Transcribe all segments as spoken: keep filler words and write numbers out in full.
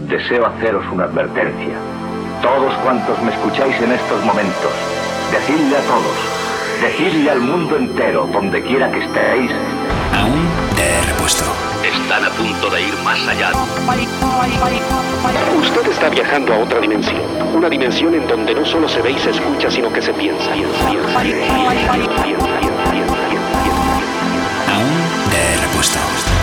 deseo haceros una advertencia. Todos cuantos me escucháis en estos momentos, decidle a todos, decidle al mundo entero, donde quiera que estéis. Aún de repuesto. Están a punto de ir más allá. Usted está viajando a otra dimensión. Una dimensión en donde no solo se ve y se escucha, sino que se piensa. Aún de repuesto.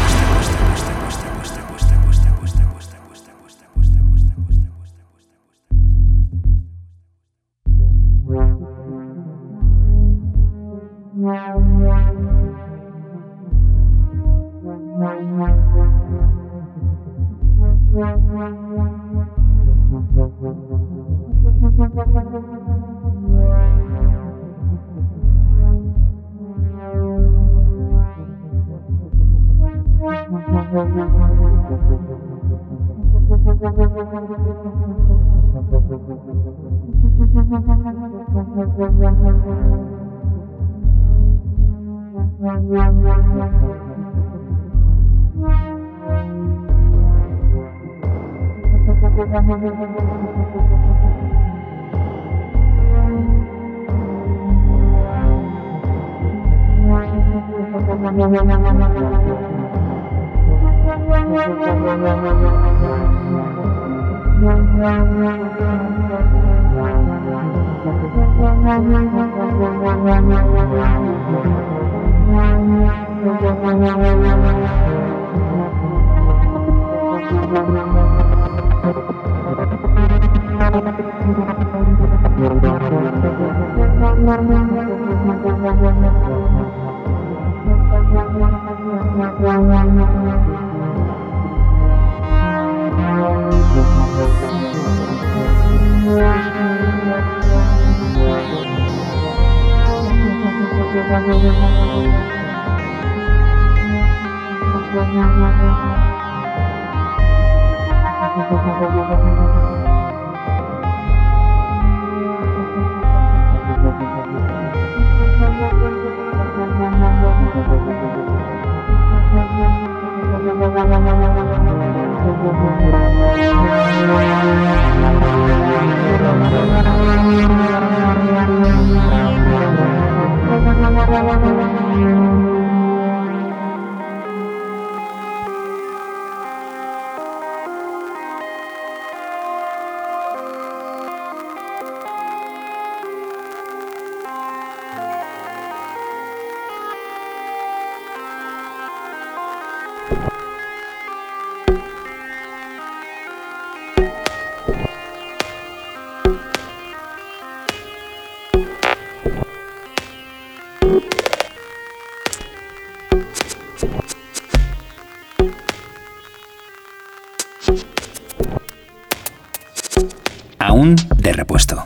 Aún de repuesto.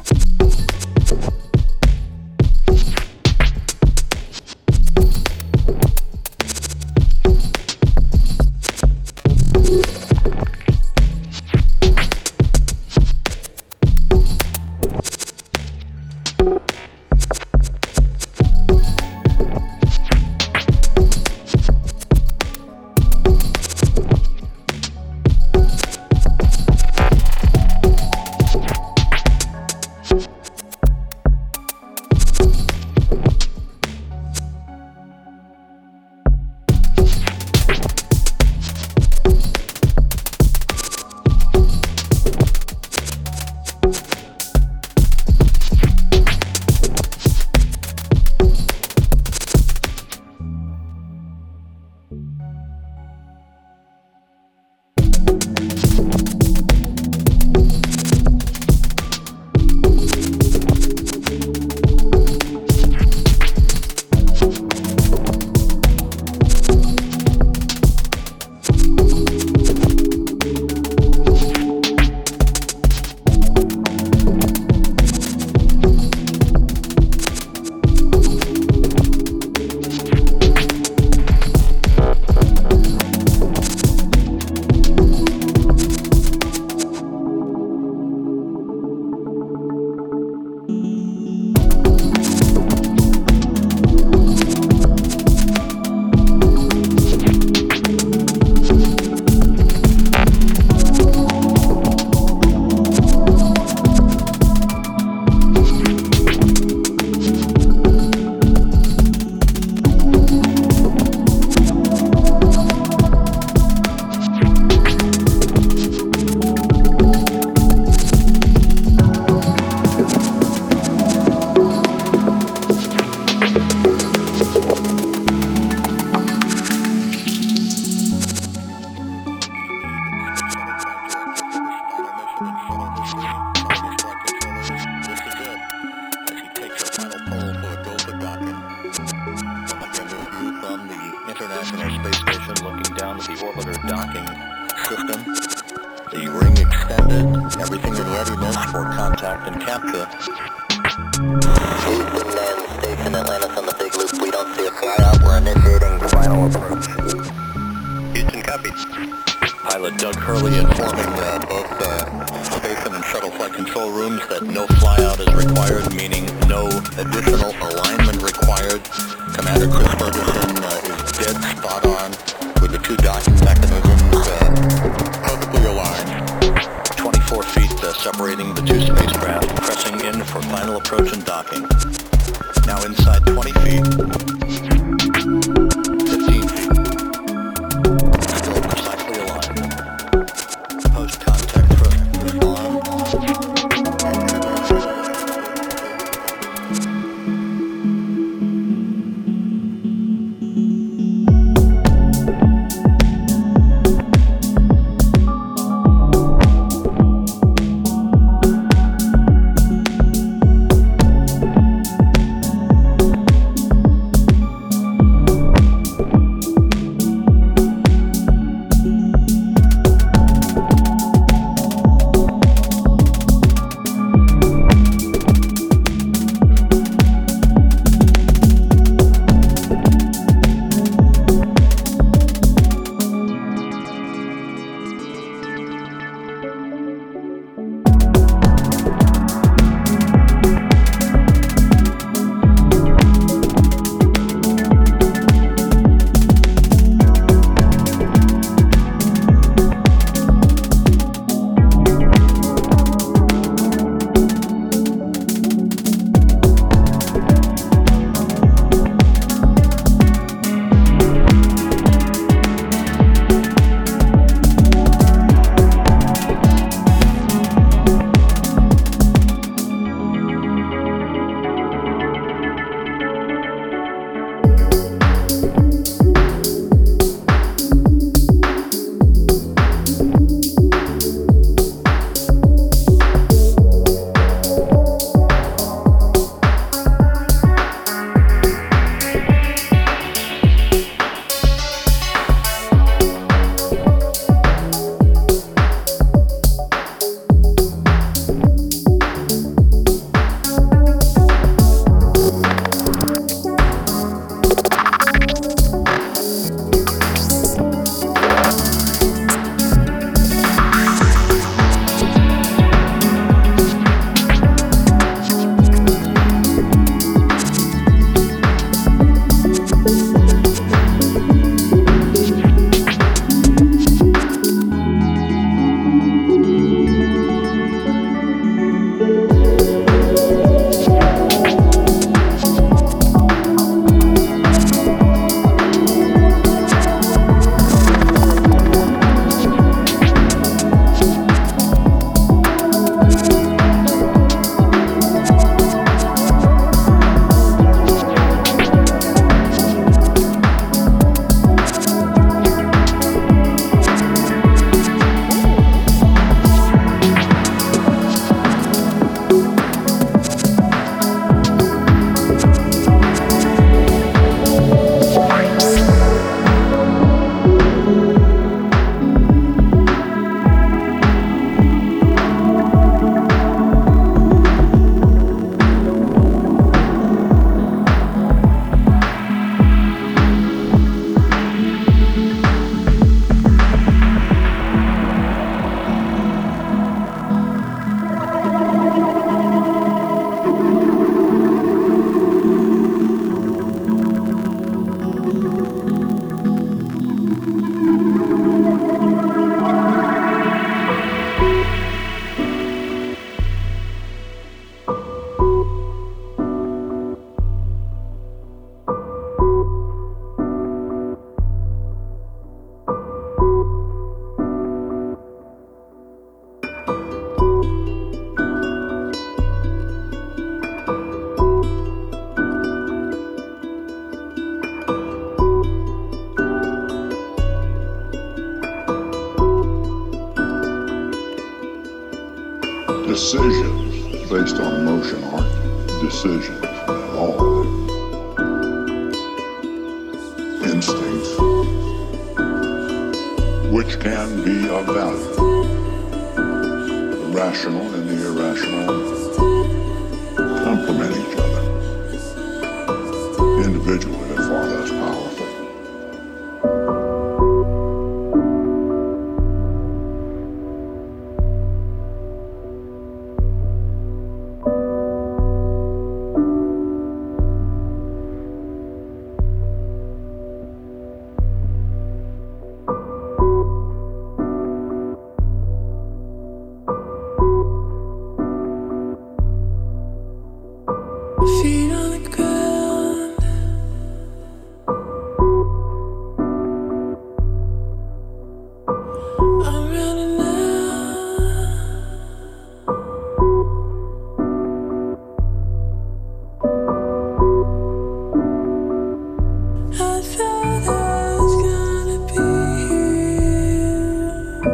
The ring extended. Everything in readiness for contact and capture. Houston and Station Atlantis on the big loop. We don't see a flyout. We're initiating the final approach. Houston, copy. Pilot Doug Hurley informing uh, both uh, station and shuttle flight control rooms that no flyout is required, meaning no additional alignment required. Commander Chris Ferguson uh, is dead spot on with the two docking mechanisms uh, perfectly aligned. twenty-four feet uh, separating the two spacecraft, pressing in for final approach and docking. Now inside twenty feet. fifteen feet. Still precisely aligned. Post-contact thrust respond. decisions based on emotion aren't decisions at all. Instincts which can be of value. The rational and the irrational complement each other. Individually, they're far less powerful. Feet on the ground, I'm running now. I thought I was gonna be here.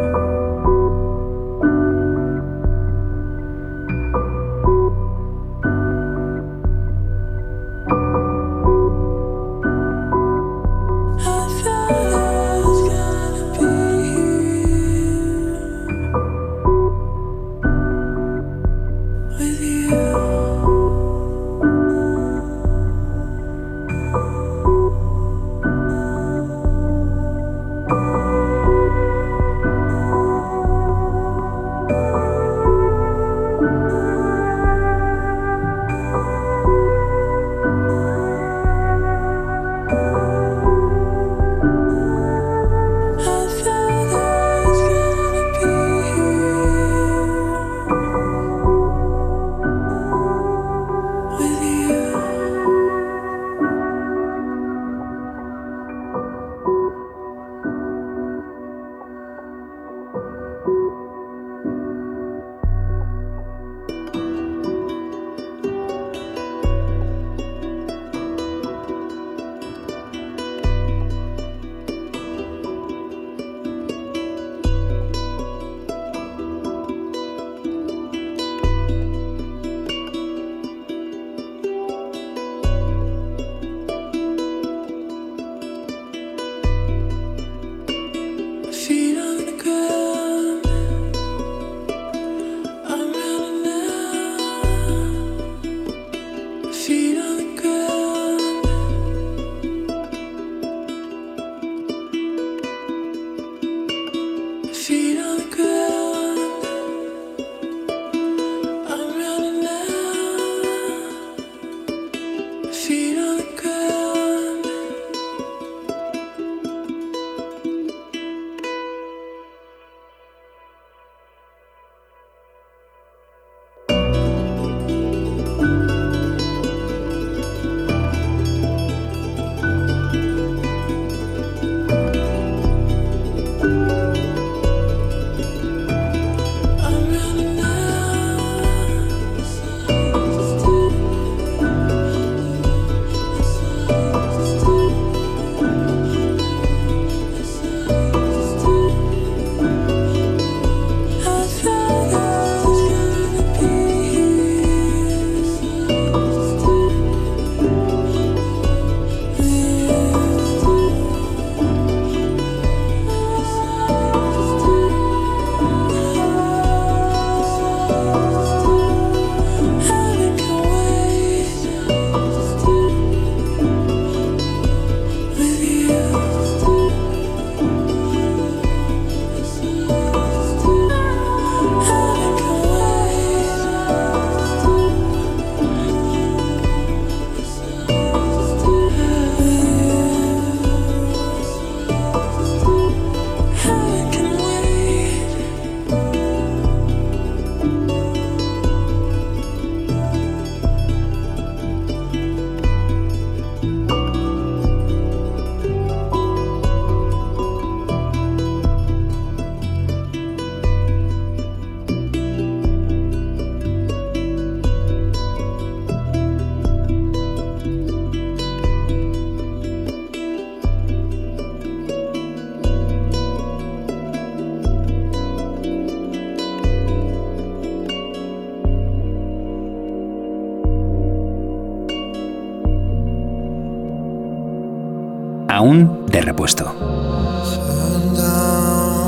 Feet on the ground, I'm running now. Feet on the ground, feet on the ground, I'm running now. Feet on the ground. Aún de repuesto. Sundown.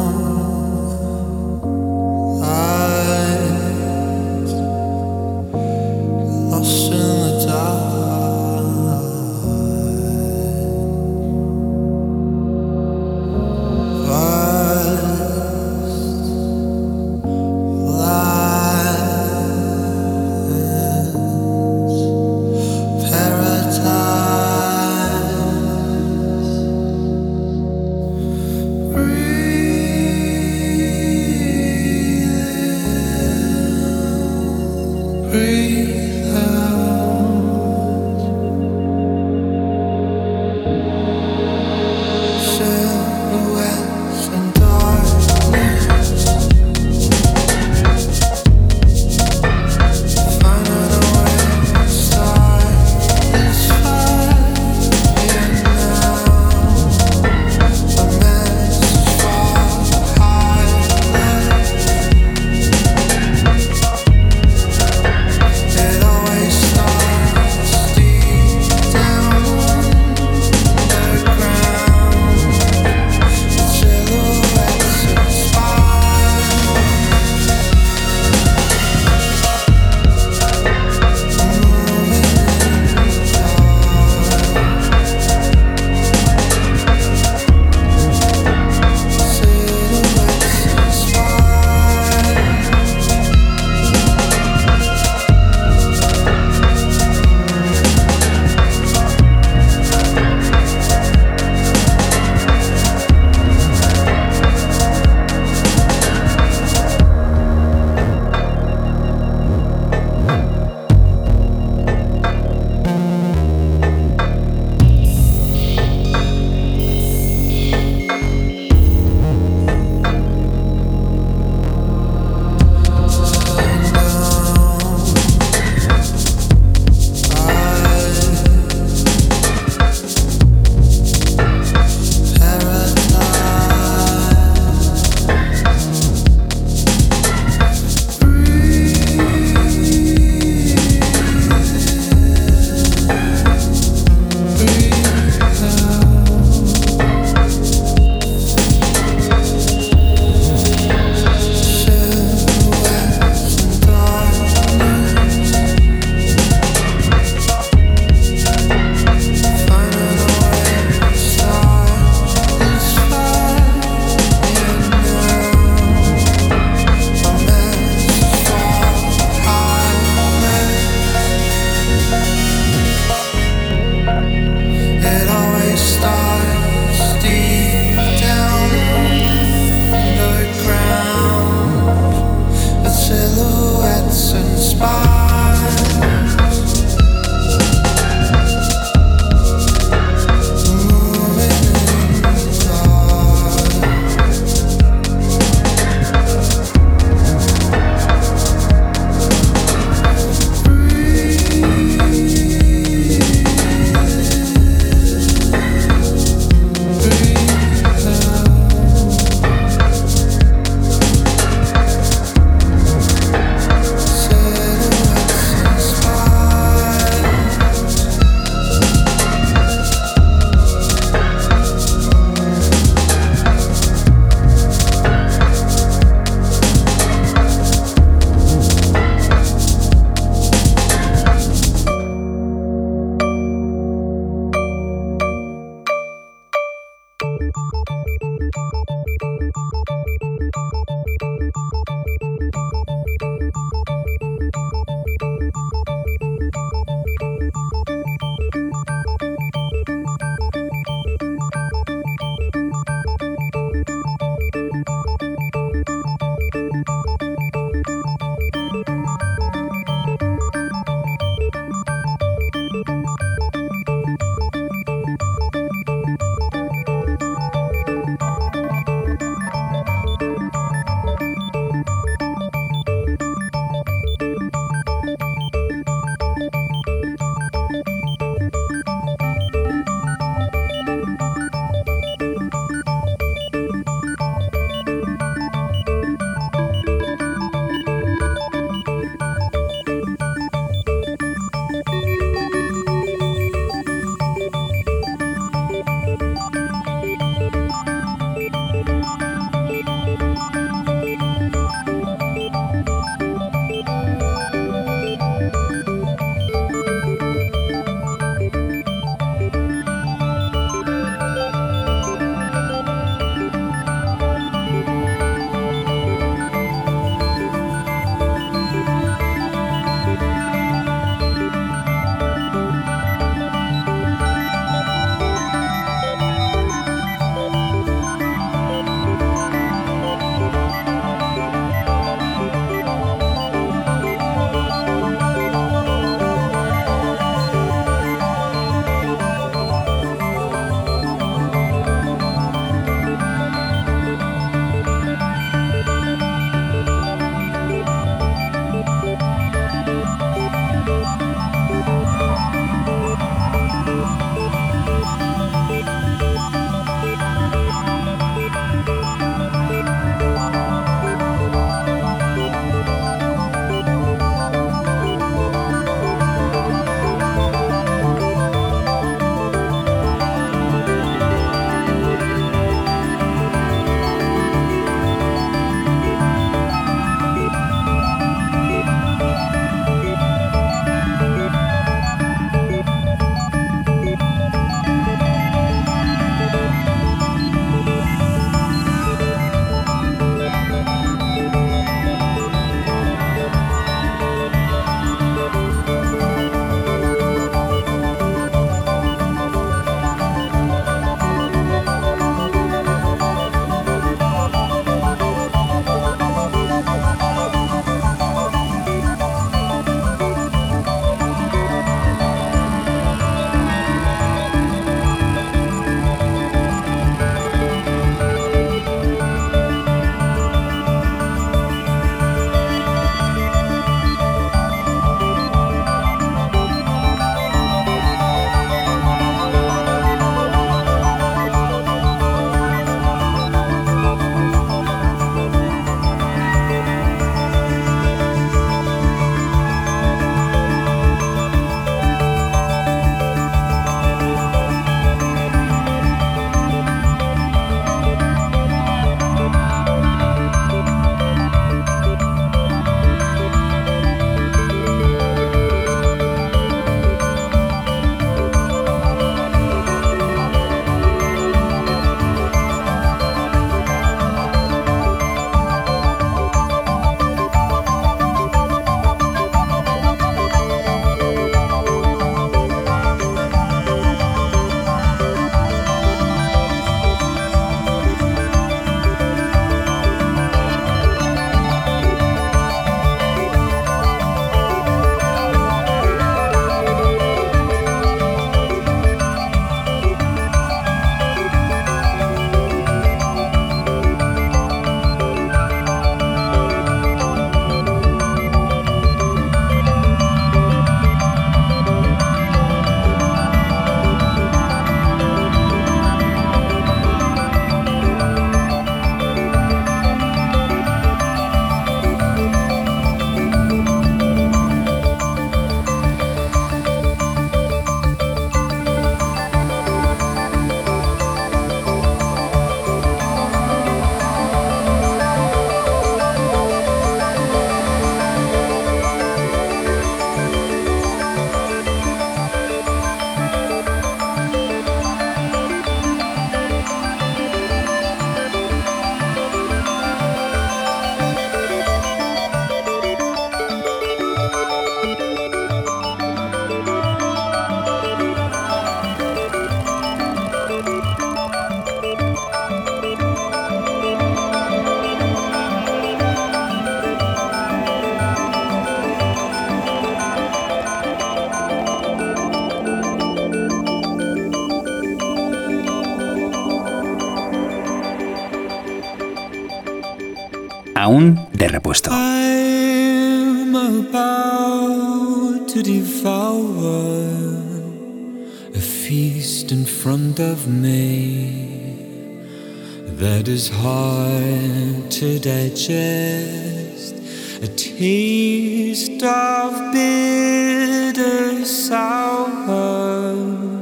Aún de repuesto. I'm about to devour a feast in front of me that is hard to digest, a taste of bitter sour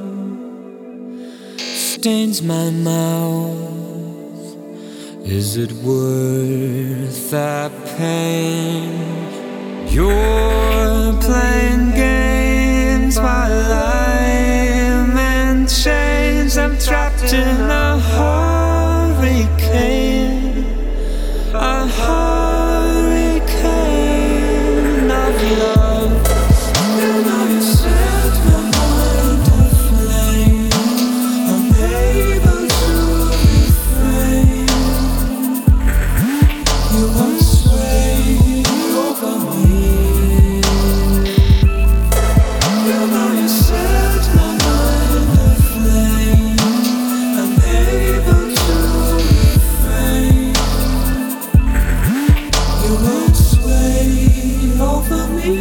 stains my mouth. Is it worth the pain? You're playing games while I'm in chains. I'm trapped in a hurricane, a hurricane of love. You know you set my mind aflame. I'm able to refrain. You won't sway over me. You know you set my mind aflame. I'm able to refrain. You won't sway over me.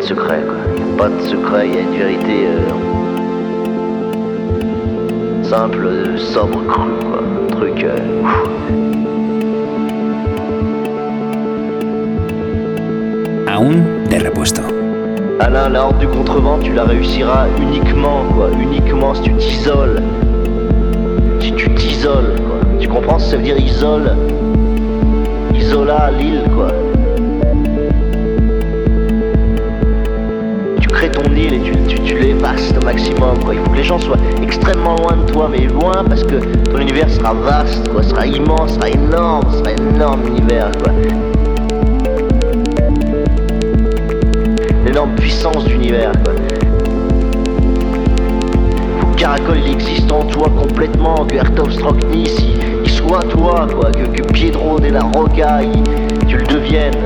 secret, quoi. Il n'y a pas de secret, il y a une vérité euh, simple, euh, sobre, crue, quoi. Un truc... Euh, Aún de repuesto. Alain, la horde du contrevent, tu la réussiras uniquement, quoi. Uniquement si tu t'isoles. Si tu t'isoles, quoi. Tu comprends ce que ça veut dire isole? Isola, l'île, quoi. Tu crées ton île et tu, tu, tu l'évastes au maximum, quoi. Il faut que les gens soient extrêmement loin de toi, mais loin parce que ton univers sera vaste, quoi. Sera immense, sera énorme, sera énorme univers, quoi. L'énorme puissance d'univers, quoi. Faut que Caracol il existe en toi complètement, que Heart of Strocknis il, il soit toi, quoi, que, que Piedro de la Roca il, tu le deviennes.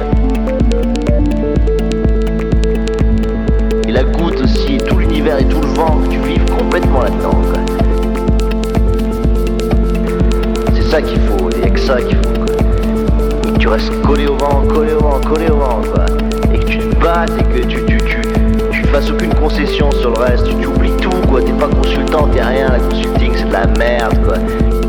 Et la goutte aussi, et tout l'univers et tout le vent, que tu vives complètement là-dedans, quoi. C'est ça qu'il faut, il n'y a que ça qu'il faut, quoi. Et que tu restes collé au vent, collé au vent, collé au vent, quoi. Et que tu te battes et que tu, tu, tu, tu fasses aucune concession sur le reste, tu, tu oublies tout, quoi. T'es pas consultant, t'es rien, la consulting c'est de la merde, quoi.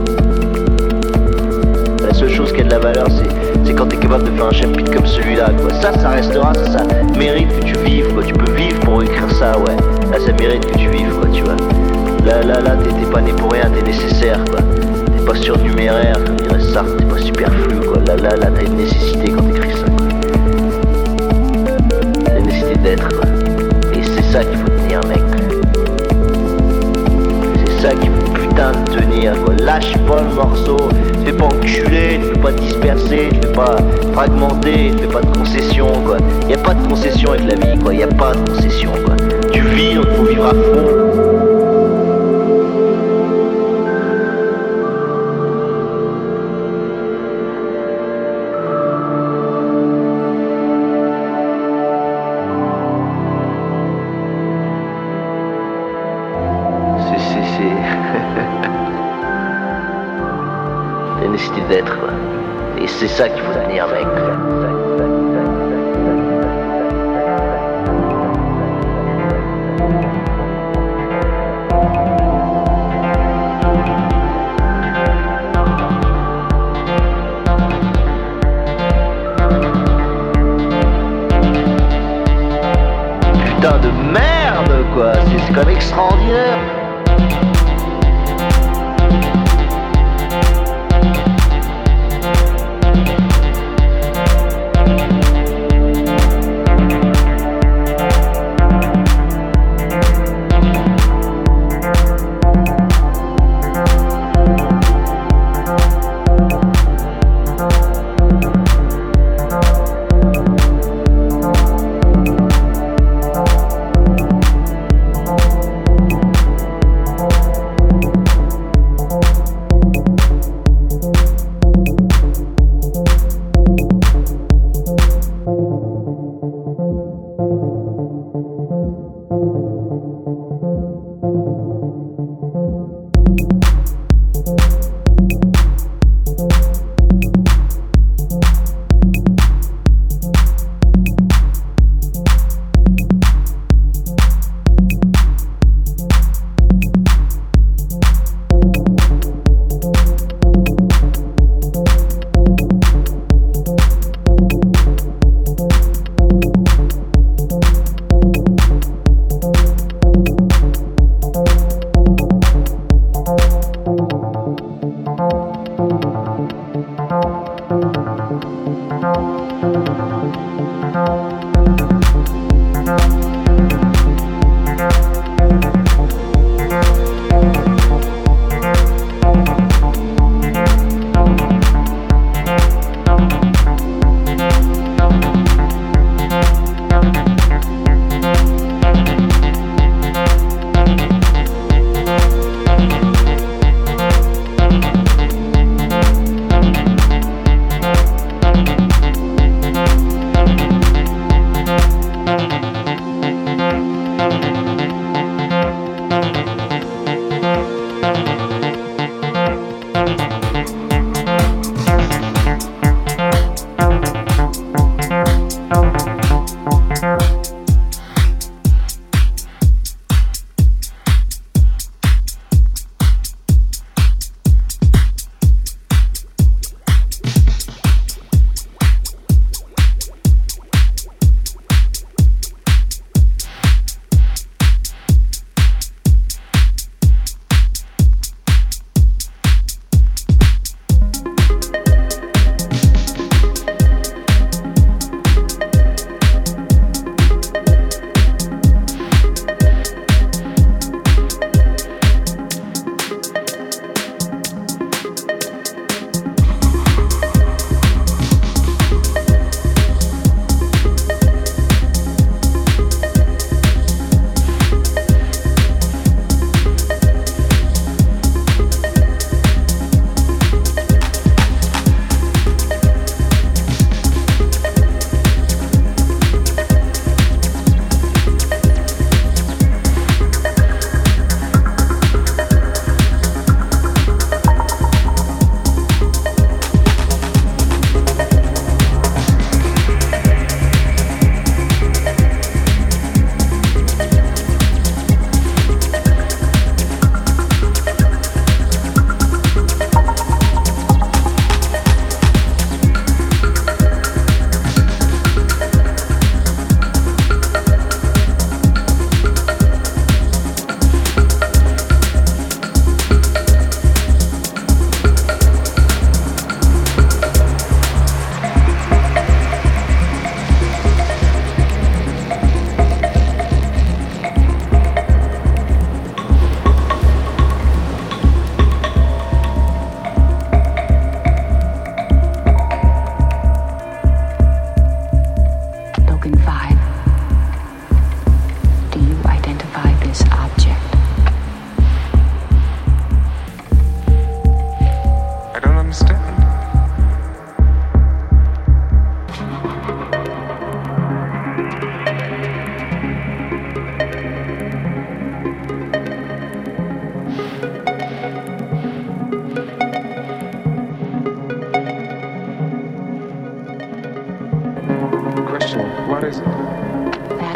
La seule chose qui a de la valeur, c'est, c'est quand t'es capable de faire un chapitre comme celui-là, quoi. Ça, ça restera, ça, ça mérite que tu vives, quoi. Tu peux vivre pour écrire ça, ouais. Là, ça mérite que tu vives, quoi, tu vois. Là, là, là, t'es, t'es pas né pour rien, t'es nécessaire, quoi. T'es pas surnuméraire, comme dirait Sartre, t'es pas superflu, quoi. Là, là, là, t'as une nécessité quand t'écris ça, quoi. T'as une nécessité d'être, quoi. Et c'est ça qu'il faut tenir, mec. C'est ça qu'il faut putain de tenir, quoi. Lâche pas le morceau, te fais pas enculer, te fais pas disperser, te fais pas fragmenter, te fais pas de concession, quoi. Y a pas de concession avec la vie, quoi. Y a pas de concession, quoi. Tu vis, donc faut vivre à fond. La nécessité d'être, quoi. Et c'est ça qu'il faut tenir, mec. Putain de merde, quoi. C'est, c'est quand même extraordinaire.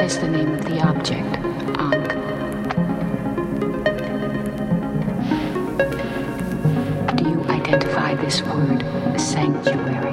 That is the name of the object, Ankh. Do you identify this word, sanctuary?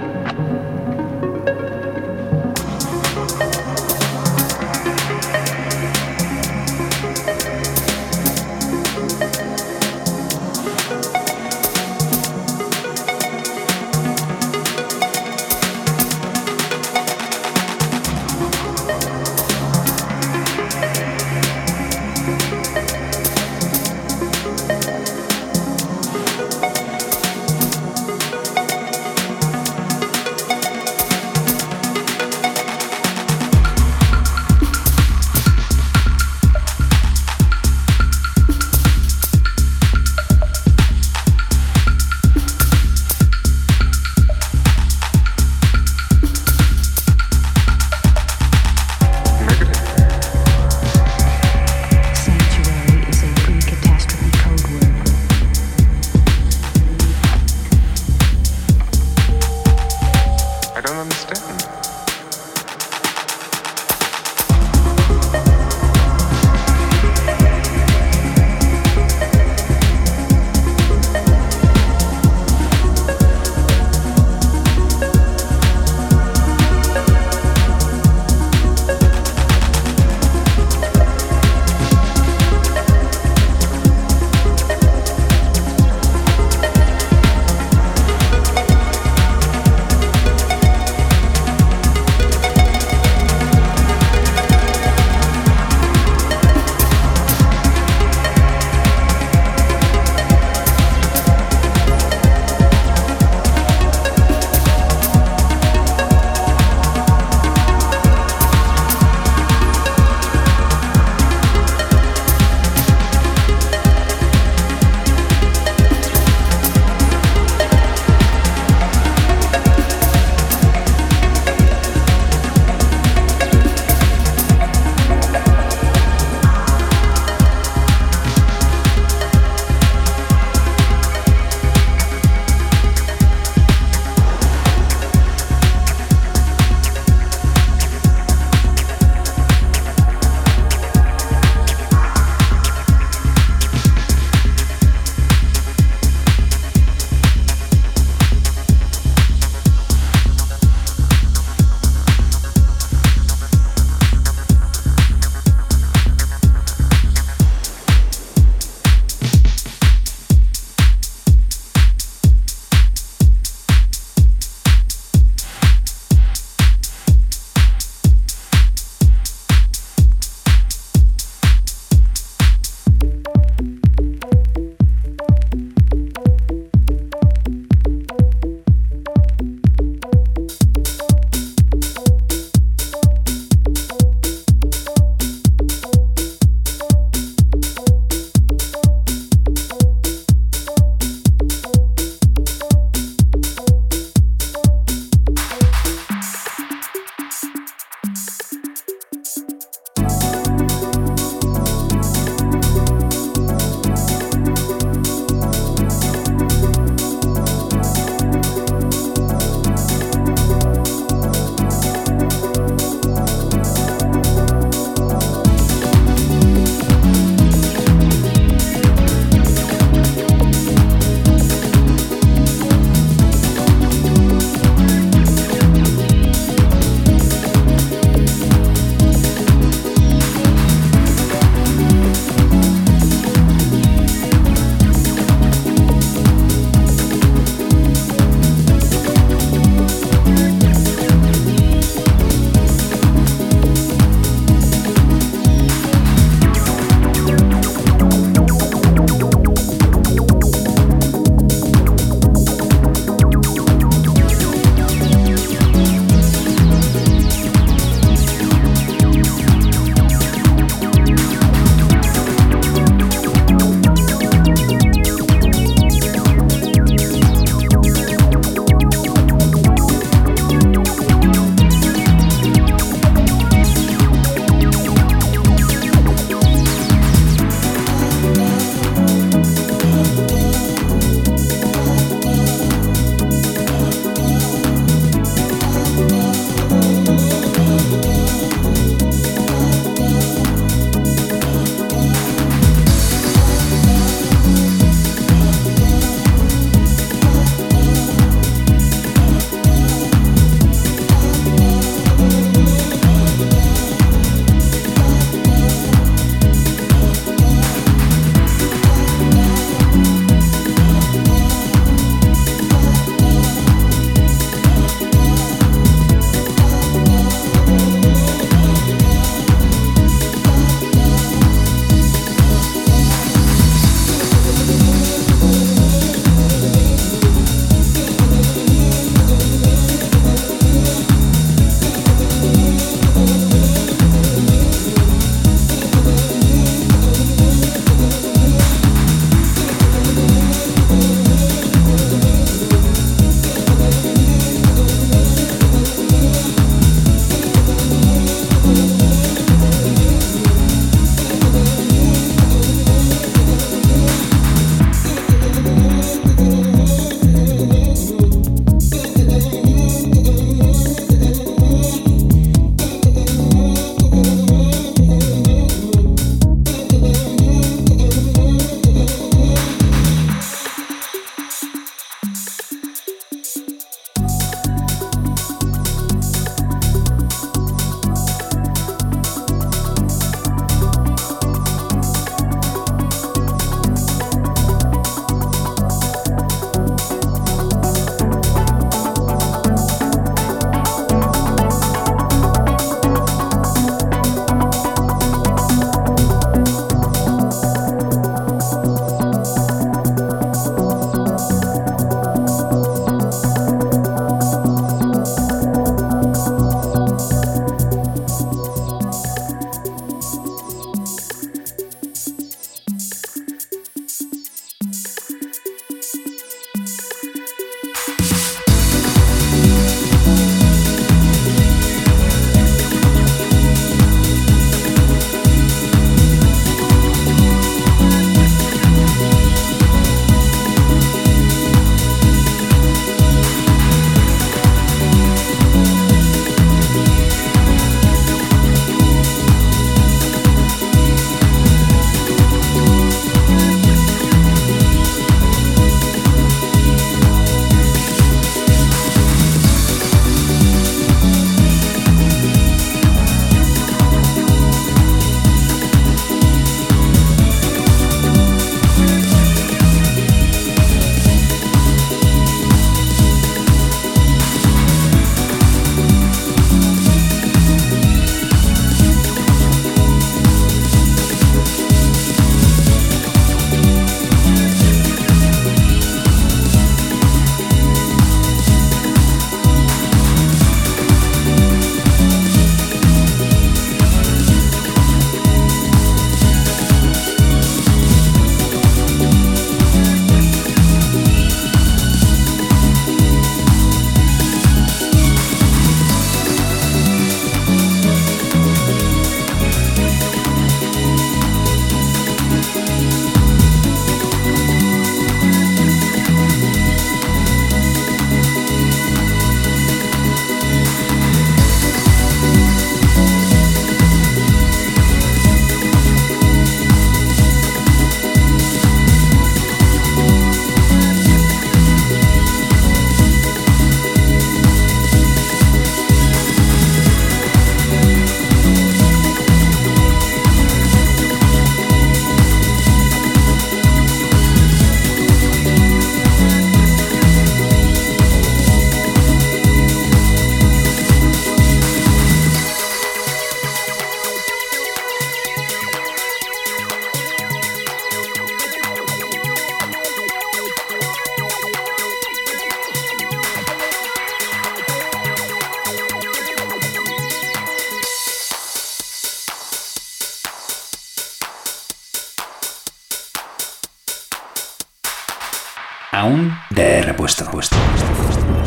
Aún de repuesto. repuesto, repuesto, repuesto.